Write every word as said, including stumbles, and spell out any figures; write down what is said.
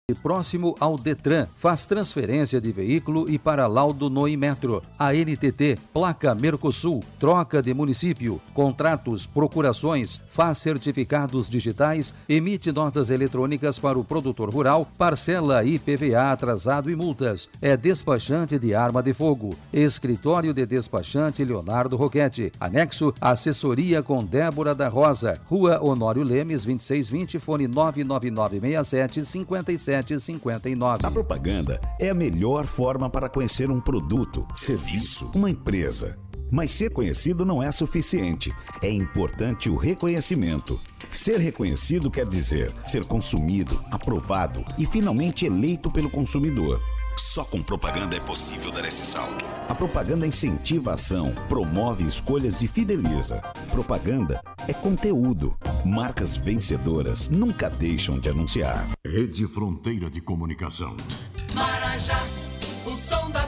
Próximo ao Detran, faz transferência de veículo e para laudo no Inmetro. A N T T, placa Mercosul, troca de município, contratos, procurações, faz certificados digitais, emite notas eletrônicas para o produtor rural, parcela I P V A atrasado e multas. É despachante de arma de fogo. Escritório de despachante Leonardo Roquete. Anexo, assessoria com Débora da Rosa. Rua Honório Lemes, vinte e seis vinte, fone nove nove nove seis sete cinco sete cinquenta e nove. A propaganda é a melhor forma para conhecer um produto, serviço, uma empresa. Mas ser conhecido não é suficiente. É importante o reconhecimento. Ser reconhecido quer dizer ser consumido, aprovado e finalmente eleito pelo consumidor. Só com propaganda é possível dar esse salto. A propaganda incentiva a ação, promove escolhas e fideliza. Propaganda é conteúdo. Marcas vencedoras nunca deixam de anunciar. Rede Fronteira de Comunicação. Marajá, o som da